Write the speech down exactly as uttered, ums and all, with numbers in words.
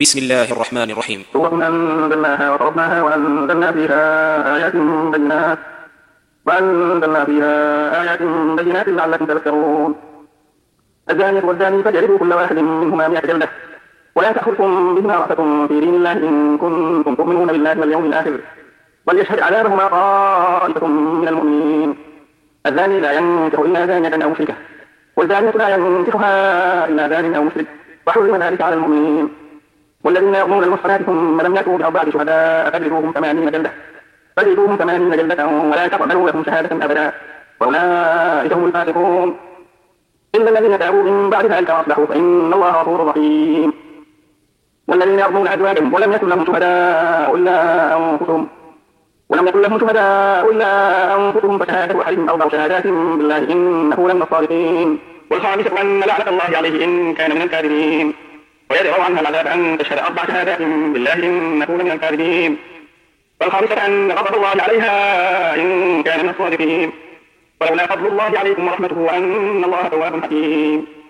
بسم الله الرحمن الرحيم. سورة أنزلناها وفرضناها وأنزلنا فيها آيات بينات وأنزلنا فيها آيات بينات لعلكم تذكرون. الزانية والزاني فاجلدوا كل واحد منهما مئة جلدة ولا تأخذكم بهما رأفة في دين الله إن كنتم تؤمنون بالله واليوم الآخر وليشهد عذابهما طائفة من المؤمنين. الزاني لا ينكح إلا زانية أو مشركة والزانية لا ينكحها إلا زان أو مشرك وحرم ذلك على المؤمنين. والذين يرمون المحصنات ثم لم يأتوا بأربعة شهداء فاجلدوهم ثمانين جلدة فاجلدوهم ثمانين جلدة ولا تقبلوا لهم شهادة أبدا وأولئك هم الفاسقون. إلا الذين تابوا من بعد ذلك وأصلحوا فإن الله غفور رحيم. والذين يرمون أزواجهم ولم يكن لهم شهداء إلا أنفسهم ولم يكن لهم شهداء إلا أنفسهم فشهادة أحدهم أربع شهادات بالله إنه لمن الصادقين. والخامسة أن لعنة الله عليه إن كان من الكاذبين ويدعو عنها العذاب أن تشهد أربع شهادات بالله إنه لمن الكاذبين. والخامسة أن غضب الله عليها إن كان من الصادقين. ولولا فضل الله عليكم ورحمته وأن الله تواب حكيم.